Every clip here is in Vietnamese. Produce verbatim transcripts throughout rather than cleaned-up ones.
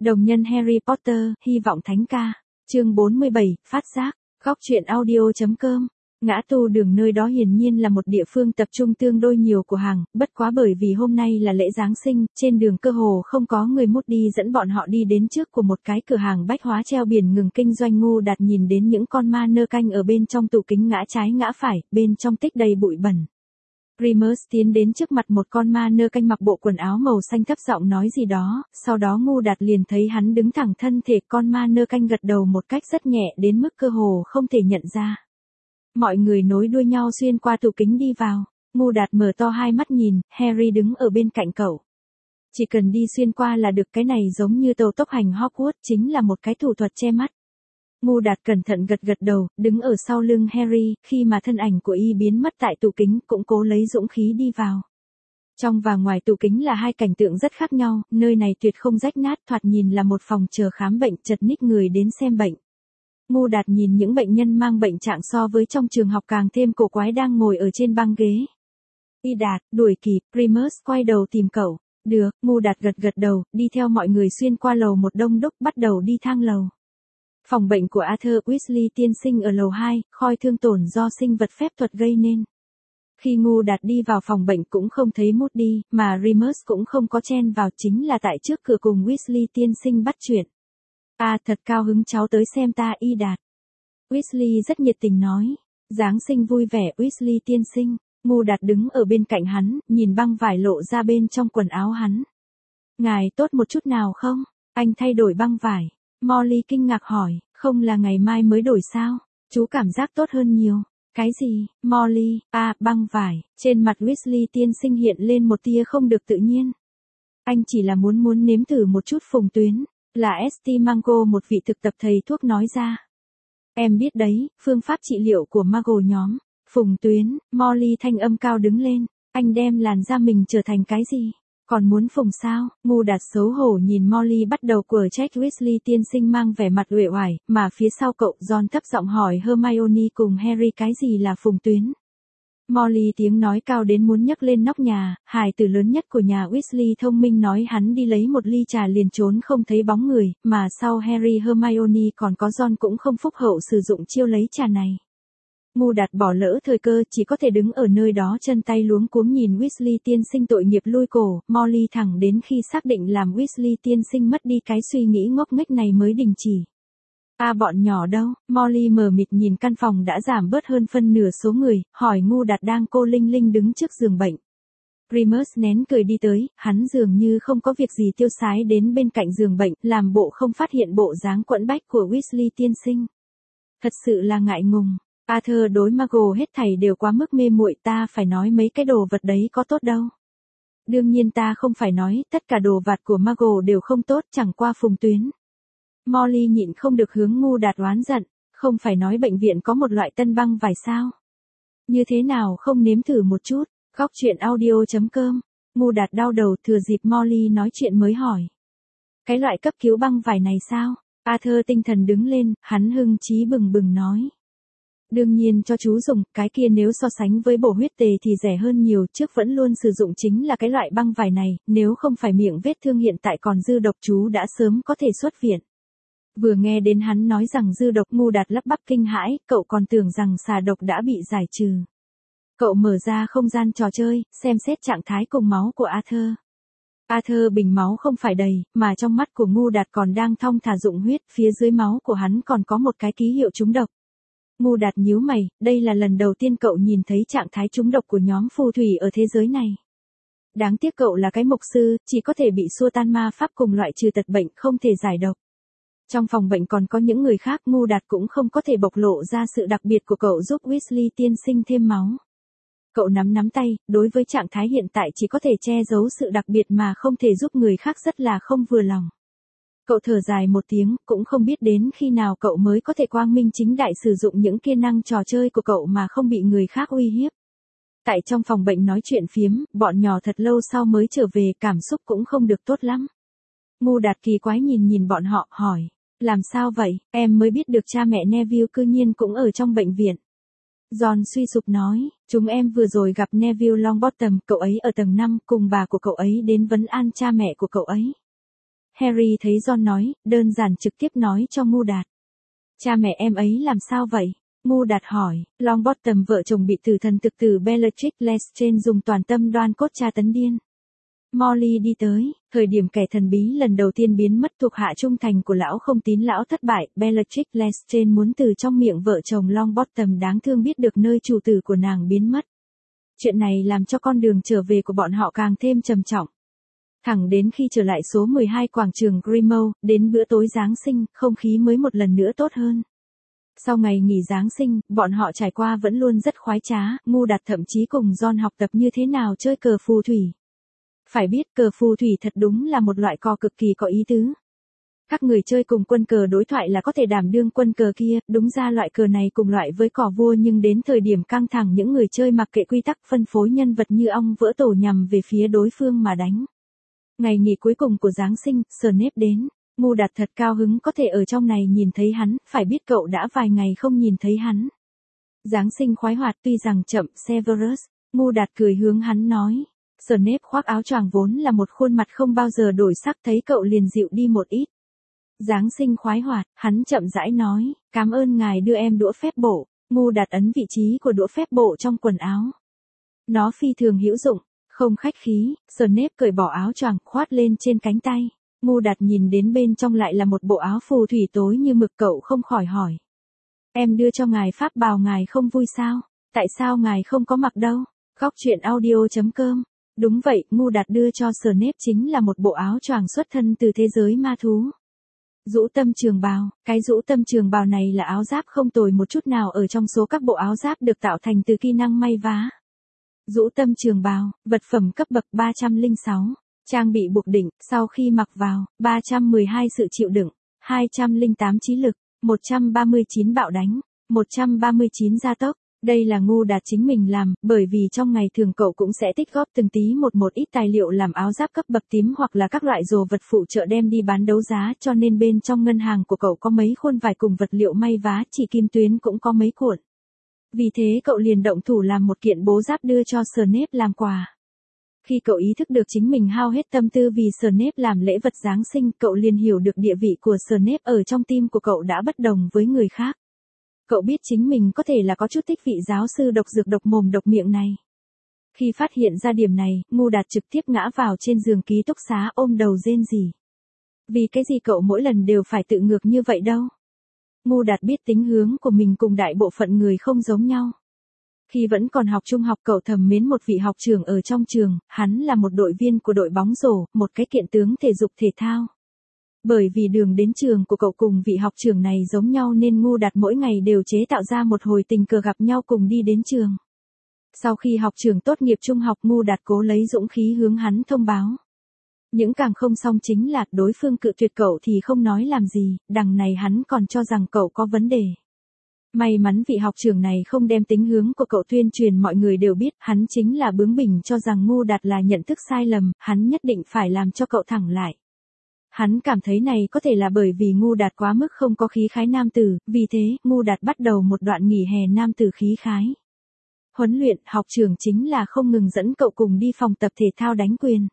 Đồng nhân Harry Potter, hy vọng thánh ca. Chương bốn mươi bảy, phát giác. Góc truyện audio.com. Ngã tư đường nơi đó hiển nhiên là một địa phương tập trung tương đối nhiều của hàng, bất quá bởi vì hôm nay là lễ Giáng sinh, trên đường cơ hồ không có người mút đi dẫn bọn họ đi đến trước của một cái cửa hàng bách hóa treo biển ngừng kinh doanh. Ngu Đạt nhìn đến những con ma nơ canh ở bên trong tủ kính ngã trái ngã phải, bên trong tích đầy bụi bẩn. Remus tiến đến trước mặt một con ma nơ canh mặc bộ quần áo màu xanh thấp giọng nói gì đó, sau đó Ngu Đạt liền thấy hắn đứng thẳng thân thể, con ma nơ canh gật đầu một cách rất nhẹ đến mức cơ hồ không thể nhận ra. Mọi người nối đuôi nhau xuyên qua tủ kính đi vào. Ngu Đạt mở to hai mắt nhìn, Harry đứng ở bên cạnh cậu. Chỉ cần đi xuyên qua là được, cái này giống như tàu tốc hành Hogwarts, chính là một cái thủ thuật che mắt. Ngu Đạt cẩn thận gật gật đầu, đứng ở sau lưng Harry, khi mà thân ảnh của y biến mất tại tủ kính cũng cố lấy dũng khí đi vào. Trong và ngoài tủ kính là hai cảnh tượng rất khác nhau, nơi này tuyệt không rách nát, thoạt nhìn là một phòng chờ khám bệnh, chật ních người đến xem bệnh. Ngu Đạt nhìn những bệnh nhân mang bệnh trạng so với trong trường học càng thêm cổ quái đang ngồi ở trên băng ghế. Y Đạt, đuổi kịp, Remus quay đầu tìm cậu. Được, Ngu Đạt gật gật đầu, đi theo mọi người xuyên qua lầu một đông đúc, bắt đầu đi thang lầu. Phòng bệnh của Arthur Weasley tiên sinh ở lầu hai, khoi thương tổn do sinh vật phép thuật gây nên. Khi Ngu Đạt đi vào phòng bệnh cũng không thấy Moody, mà Remus cũng không có chen vào, chính là tại trước cửa cùng Weasley tiên sinh bắt chuyện. À, thật cao hứng cháu tới xem ta, Y Đạt. Weasley rất nhiệt tình nói. Giáng sinh vui vẻ, Weasley tiên sinh. Ngu Đạt đứng ở bên cạnh hắn, nhìn băng vải lộ ra bên trong quần áo hắn. Ngài tốt một chút nào không? Anh thay đổi băng vải. Molly kinh ngạc hỏi, không là ngày mai mới đổi sao? Chú cảm giác tốt hơn nhiều. Cái gì, Molly? À, băng vải. Trên mặt Weasley tiên sinh hiện lên một tia không được tự nhiên. Anh chỉ là muốn muốn nếm thử một chút phùng tuyến. Là Estimango, một vị thực tập thầy thuốc nói ra. Em biết đấy, phương pháp trị liệu của Muggle nhóm. Phùng tuyến, Molly thanh âm cao đứng lên. Anh đem làn da mình trở thành cái gì? Còn muốn phùng sao? Ngu Đạt xấu hổ nhìn Molly bắt đầu quở trách Weasley tiên sinh mang vẻ mặt uể oải, mà phía sau cậu Ron thấp giọng hỏi Hermione cùng Harry cái gì là phùng tuyến. Molly tiếng nói cao đến muốn nhấc lên nóc nhà, hài tử lớn nhất của nhà Weasley thông minh nói hắn đi lấy một ly trà liền trốn không thấy bóng người, mà sau Harry Hermione còn có Ron cũng không phúc hậu sử dụng chiêu lấy trà này. Ngu Đạt bỏ lỡ thời cơ, chỉ có thể đứng ở nơi đó chân tay luống cuống nhìn Weasley tiên sinh tội nghiệp lui cổ. Molly thẳng đến khi xác định làm Weasley tiên sinh mất đi cái suy nghĩ ngốc nghếch này mới đình chỉ. À, bọn nhỏ đâu? Molly mờ mịt nhìn căn phòng đã giảm bớt hơn phân nửa số người, hỏi Ngu Đạt đang cô linh linh đứng trước giường bệnh. Remus nén cười đi tới, hắn dường như không có việc gì tiêu sái đến bên cạnh giường bệnh, làm bộ không phát hiện bộ dáng quẫn bách của Weasley tiên sinh. Thật sự là ngại ngùng. Arthur đối Muggle hết thảy đều quá mức mê muội, ta phải nói mấy cái đồ vật đấy có tốt đâu. Đương nhiên ta không phải nói, tất cả đồ vật của Muggle đều không tốt, chẳng qua phùng tuyến. Molly nhịn không được hướng Ngu Đạt oán giận, không phải nói bệnh viện có một loại tân băng vải sao? Như thế nào không nếm thử một chút? Góc truyện audio.com. Ngu Đạt đau đầu, thừa dịp Molly nói chuyện mới hỏi. Cái loại cấp cứu băng vải này sao? Arthur tinh thần đứng lên, hắn hưng chí bừng bừng nói. Đương nhiên cho chú dùng, cái kia nếu so sánh với bổ huyết tề thì rẻ hơn nhiều, trước vẫn luôn sử dụng chính là cái loại băng vải này, nếu không phải miệng vết thương hiện tại còn dư độc chú đã sớm có thể xuất viện. Vừa nghe đến hắn nói rằng dư độc, Ngu Đạt lắp bắp kinh hãi, cậu còn tưởng rằng xà độc đã bị giải trừ. Cậu mở ra không gian trò chơi, xem xét trạng thái cùng máu của Arthur. Arthur bình máu không phải đầy, mà trong mắt của Ngu Đạt còn đang thong thả dụng huyết, phía dưới máu của hắn còn có một cái ký hiệu trúng độc. Ngu Đạt nhíu mày, đây là lần đầu tiên cậu nhìn thấy trạng thái trúng độc của nhóm phù thủy ở thế giới này. Đáng tiếc cậu là cái mục sư, chỉ có thể bị xua tan ma pháp cùng loại trừ tật bệnh, không thể giải độc. Trong phòng bệnh còn có những người khác, Ngu Đạt cũng không có thể bộc lộ ra sự đặc biệt của cậu giúp Weasley tiên sinh thêm máu. Cậu nắm nắm tay, đối với trạng thái hiện tại chỉ có thể che giấu sự đặc biệt mà không thể giúp người khác rất là không vừa lòng. Cậu thở dài một tiếng, cũng không biết đến khi nào cậu mới có thể quang minh chính đại sử dụng những kỹ năng trò chơi của cậu mà không bị người khác uy hiếp. Tại trong phòng bệnh nói chuyện phiếm, bọn nhỏ thật lâu sau mới trở về, cảm xúc cũng không được tốt lắm. Ngu Đạt kỳ quái nhìn nhìn bọn họ, hỏi, làm sao vậy, em mới biết được cha mẹ Neville cư nhiên cũng ở trong bệnh viện. Ron suy sụp nói, chúng em vừa rồi gặp Neville Longbottom, cậu ấy ở tầng năm, cùng bà của cậu ấy đến vấn an cha mẹ của cậu ấy. Harry thấy Ron nói, đơn giản trực tiếp nói cho Ngu Đạt. Cha mẹ em ấy làm sao vậy? Ngu Đạt hỏi, Longbottom vợ chồng bị tử thần thực tử Bellatrix Lestrange dùng toàn tâm đoan cốt tra tấn điên. Molly đi tới, thời điểm kẻ thần bí lần đầu tiên biến mất thuộc hạ trung thành của lão không tín lão thất bại, Bellatrix Lestrange muốn từ trong miệng vợ chồng Longbottom đáng thương biết được nơi chủ tử của nàng biến mất. Chuyện này làm cho con đường trở về của bọn họ càng thêm trầm trọng. Thẳng đến khi trở lại số mười hai quảng trường Grimmauld, đến bữa tối Giáng sinh, không khí mới một lần nữa tốt hơn. Sau ngày nghỉ Giáng sinh, bọn họ trải qua vẫn luôn rất khoái trá, Ngu Đạt thậm chí cùng Ron học tập như thế nào chơi cờ phù thủy. Phải biết cờ phù thủy thật đúng là một loại cờ cực kỳ có ý tứ. Các người chơi cùng quân cờ đối thoại là có thể đảm đương quân cờ kia, đúng ra loại cờ này cùng loại với cỏ vua nhưng đến thời điểm căng thẳng những người chơi mặc kệ quy tắc phân phối nhân vật như ong vỡ tổ nhằm về phía đối phương mà đánh. Ngày nghỉ cuối cùng của Giáng sinh, Snape đến. Ngu Đạt thật cao hứng có thể ở trong này nhìn thấy hắn, phải biết cậu đã vài ngày không nhìn thấy hắn. Giáng sinh khoái hoạt tuy rằng chậm, Severus. Ngu Đạt cười hướng hắn nói. Snape khoác áo choàng vốn là một khuôn mặt không bao giờ đổi sắc thấy cậu liền dịu đi một ít. Giáng sinh khoái hoạt, hắn chậm rãi nói, cảm ơn ngài đưa em đũa phép bổ. Ngu Đạt ấn vị trí của đũa phép bổ trong quần áo. Nó phi thường hữu dụng, không khách khí, Snape cởi bỏ áo choàng khoát lên trên cánh tay. Ngu Đạt nhìn đến bên trong lại là một bộ áo phù thủy tối như mực cậu không khỏi hỏi. Em đưa cho ngài pháp bào ngài không vui sao? Tại sao ngài không có mặc đâu? Góc truyện audio chấm com. Đúng vậy, Ngu Đạt đưa cho Snape chính là một bộ áo choàng xuất thân từ thế giới ma thú. Dũ tâm trường bào, cái dũ tâm trường bào này là áo giáp không tồi một chút nào ở trong số các bộ áo giáp được tạo thành từ kỹ năng may vá. Dũ tâm trường bào, vật phẩm cấp bậc ba trăm lẻ sáu, trang bị buộc đỉnh, sau khi mặc vào, ba trăm mười hai sự chịu đựng, hai trăm lẻ tám trí lực, một trăm ba mươi chín bạo đánh, một trăm ba mươi chín gia tốc. Đây là Ngu Đạt chính mình làm, bởi vì trong ngày thường cậu cũng sẽ tích góp từng tí một một ít tài liệu làm áo giáp cấp bậc tím hoặc là các loại đồ vật phụ trợ đem đi bán đấu giá cho nên bên trong ngân hàng của cậu có mấy khuôn vải cùng vật liệu may vá chỉ kim tuyến cũng có mấy cuộn. Vì thế cậu liền động thủ làm một kiện bố giáp đưa cho Snape làm quà. Khi cậu ý thức được chính mình hao hết tâm tư vì Snape làm lễ vật Giáng sinh, cậu liền hiểu được địa vị của Snape ở trong tim của cậu đã bất đồng với người khác. Cậu biết chính mình có thể là có chút thích vị giáo sư độc dược độc mồm độc miệng này. Khi phát hiện ra điểm này, Ngu Đạt trực tiếp ngã vào trên giường ký túc xá ôm đầu rên rỉ. Vì cái gì cậu mỗi lần đều phải tự ngược như vậy đâu? Ngu Đạt biết tính hướng của mình cùng đại bộ phận người không giống nhau. Khi vẫn còn học trung học cậu thầm mến một vị học trưởng ở trong trường, hắn là một đội viên của đội bóng rổ, một cái kiện tướng thể dục thể thao. Bởi vì đường đến trường của cậu cùng vị học trưởng này giống nhau nên Ngu Đạt mỗi ngày đều chế tạo ra một hồi tình cờ gặp nhau cùng đi đến trường. Sau khi học trưởng tốt nghiệp trung học Ngu Đạt cố lấy dũng khí hướng hắn thông báo. Những càng không xong chính là đối phương cự tuyệt cậu thì không nói làm gì, đằng này hắn còn cho rằng cậu có vấn đề. May mắn vị học trưởng này không đem tính hướng của cậu tuyên truyền mọi người đều biết, hắn chính là bướng bỉnh cho rằng Ngu Đạt là nhận thức sai lầm, hắn nhất định phải làm cho cậu thẳng lại. Hắn cảm thấy này có thể là bởi vì Ngu Đạt quá mức không có khí khái nam tử, vì thế, Ngu Đạt bắt đầu một đoạn nghỉ hè nam tử khí khái. Huấn luyện, học trưởng chính là không ngừng dẫn cậu cùng đi phòng tập thể thao đánh quyền.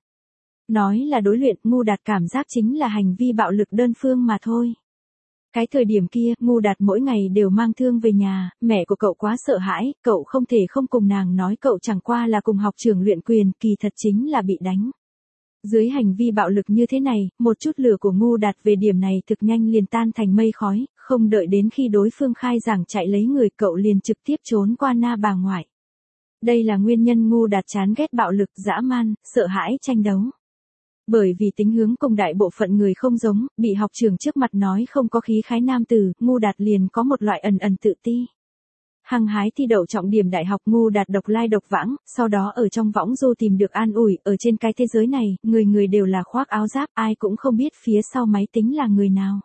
Nói là đối luyện, Ngu Đạt cảm giác chính là hành vi bạo lực đơn phương mà thôi. Cái thời điểm kia, Ngu Đạt mỗi ngày đều mang thương về nhà, mẹ của cậu quá sợ hãi, cậu không thể không cùng nàng nói cậu chẳng qua là cùng học trưởng luyện quyền, kỳ thật chính là bị đánh. Dưới hành vi bạo lực như thế này, một chút lửa của Ngu Đạt về điểm này thực nhanh liền tan thành mây khói, không đợi đến khi đối phương khai giảng chạy lấy người cậu liền trực tiếp trốn qua na bà ngoại. Đây là nguyên nhân Ngu Đạt chán ghét bạo lực, dã man, sợ hãi tranh đấu. Bởi vì tính hướng cùng đại bộ phận người không giống, bị học trưởng trước mặt nói không có khí khái nam tử, Ngu Đạt liền có một loại ẩn ẩn tự ti. Hăng hái thi đậu trọng điểm đại học Ngu Đạt độc lai độc vãng, sau đó ở trong võng du tìm được an ủi, ở trên cái thế giới này, người người đều là khoác áo giáp, ai cũng không biết phía sau máy tính là người nào.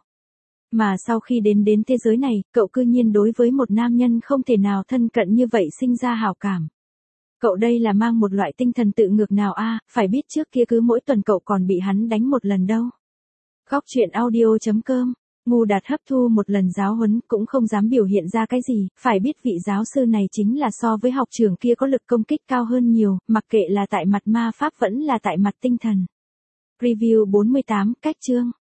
Mà sau khi đến đến thế giới này, cậu cư nhiên đối với một nam nhân không thể nào thân cận như vậy sinh ra hảo cảm. Cậu đây là mang một loại tinh thần tự ngược nào a, à, phải biết trước kia cứ mỗi tuần cậu còn bị hắn đánh một lần đâu. Góc truyện audio chấm com. Ngu Đạt hấp thu một lần giáo huấn cũng không dám biểu hiện ra cái gì, phải biết vị giáo sư này chính là so với học trưởng kia có lực công kích cao hơn nhiều, mặc kệ là tại mặt ma pháp vẫn là tại mặt tinh thần. Review bốn mươi tám, cách chương.